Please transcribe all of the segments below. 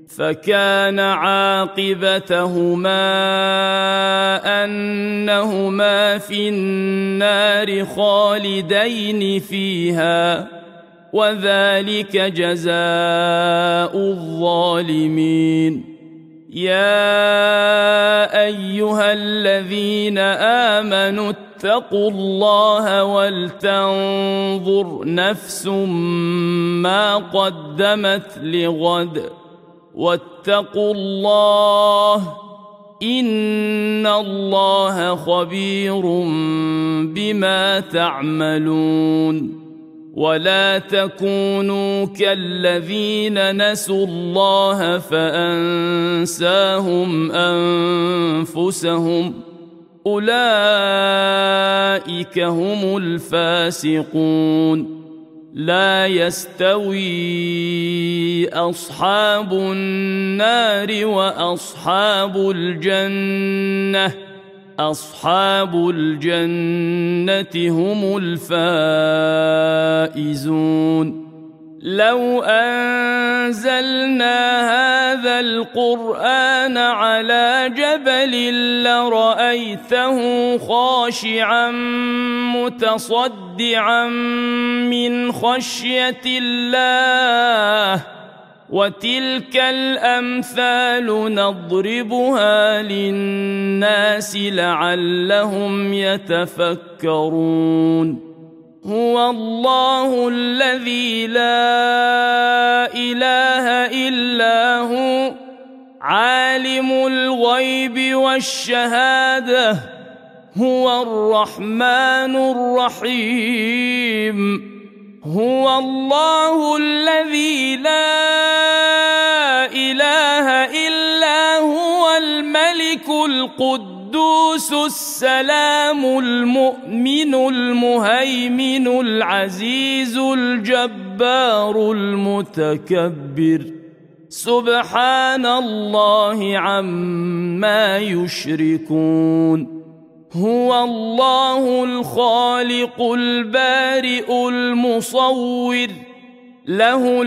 فكان عاقبتهما أنهما في النار خالدين فيها وذلك جزاء الظالمين. يا أيها الذين آمنوا اتقوا الله ولتنظر نفس ما قدمت لغد واتقوا الله إن الله خبير بما تعملون. ولا تكونوا كالذين نسوا الله فأنساهم أنفسهم أولئك هم الفاسقون. لا يستوي أصحاب النار وأصحاب الجنة أصحاب الجنة هم الفائزون. لو أنزلنا هذا القرآن على جبل لرأيته خاشعا متصدعا من خشية الله وتلك الأمثال نضربها للناس لعلهم يتفكرون. هو الله الذي لا إله إلا هو عالم الغيب والشهادة هو الرحمن الرحيم. هو الله الذي لا إله إلا هو الملك القدوس السلام المؤمن المهيمن العزيز الجبار المتكبر سبحان الله عما يشركون. هو الله الخالق البارئ المصور له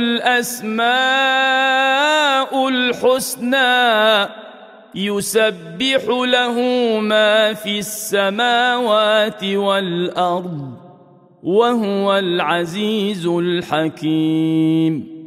الأسماء الحسنى يسبح له ما في السماوات والأرض وهو العزيز الحكيم.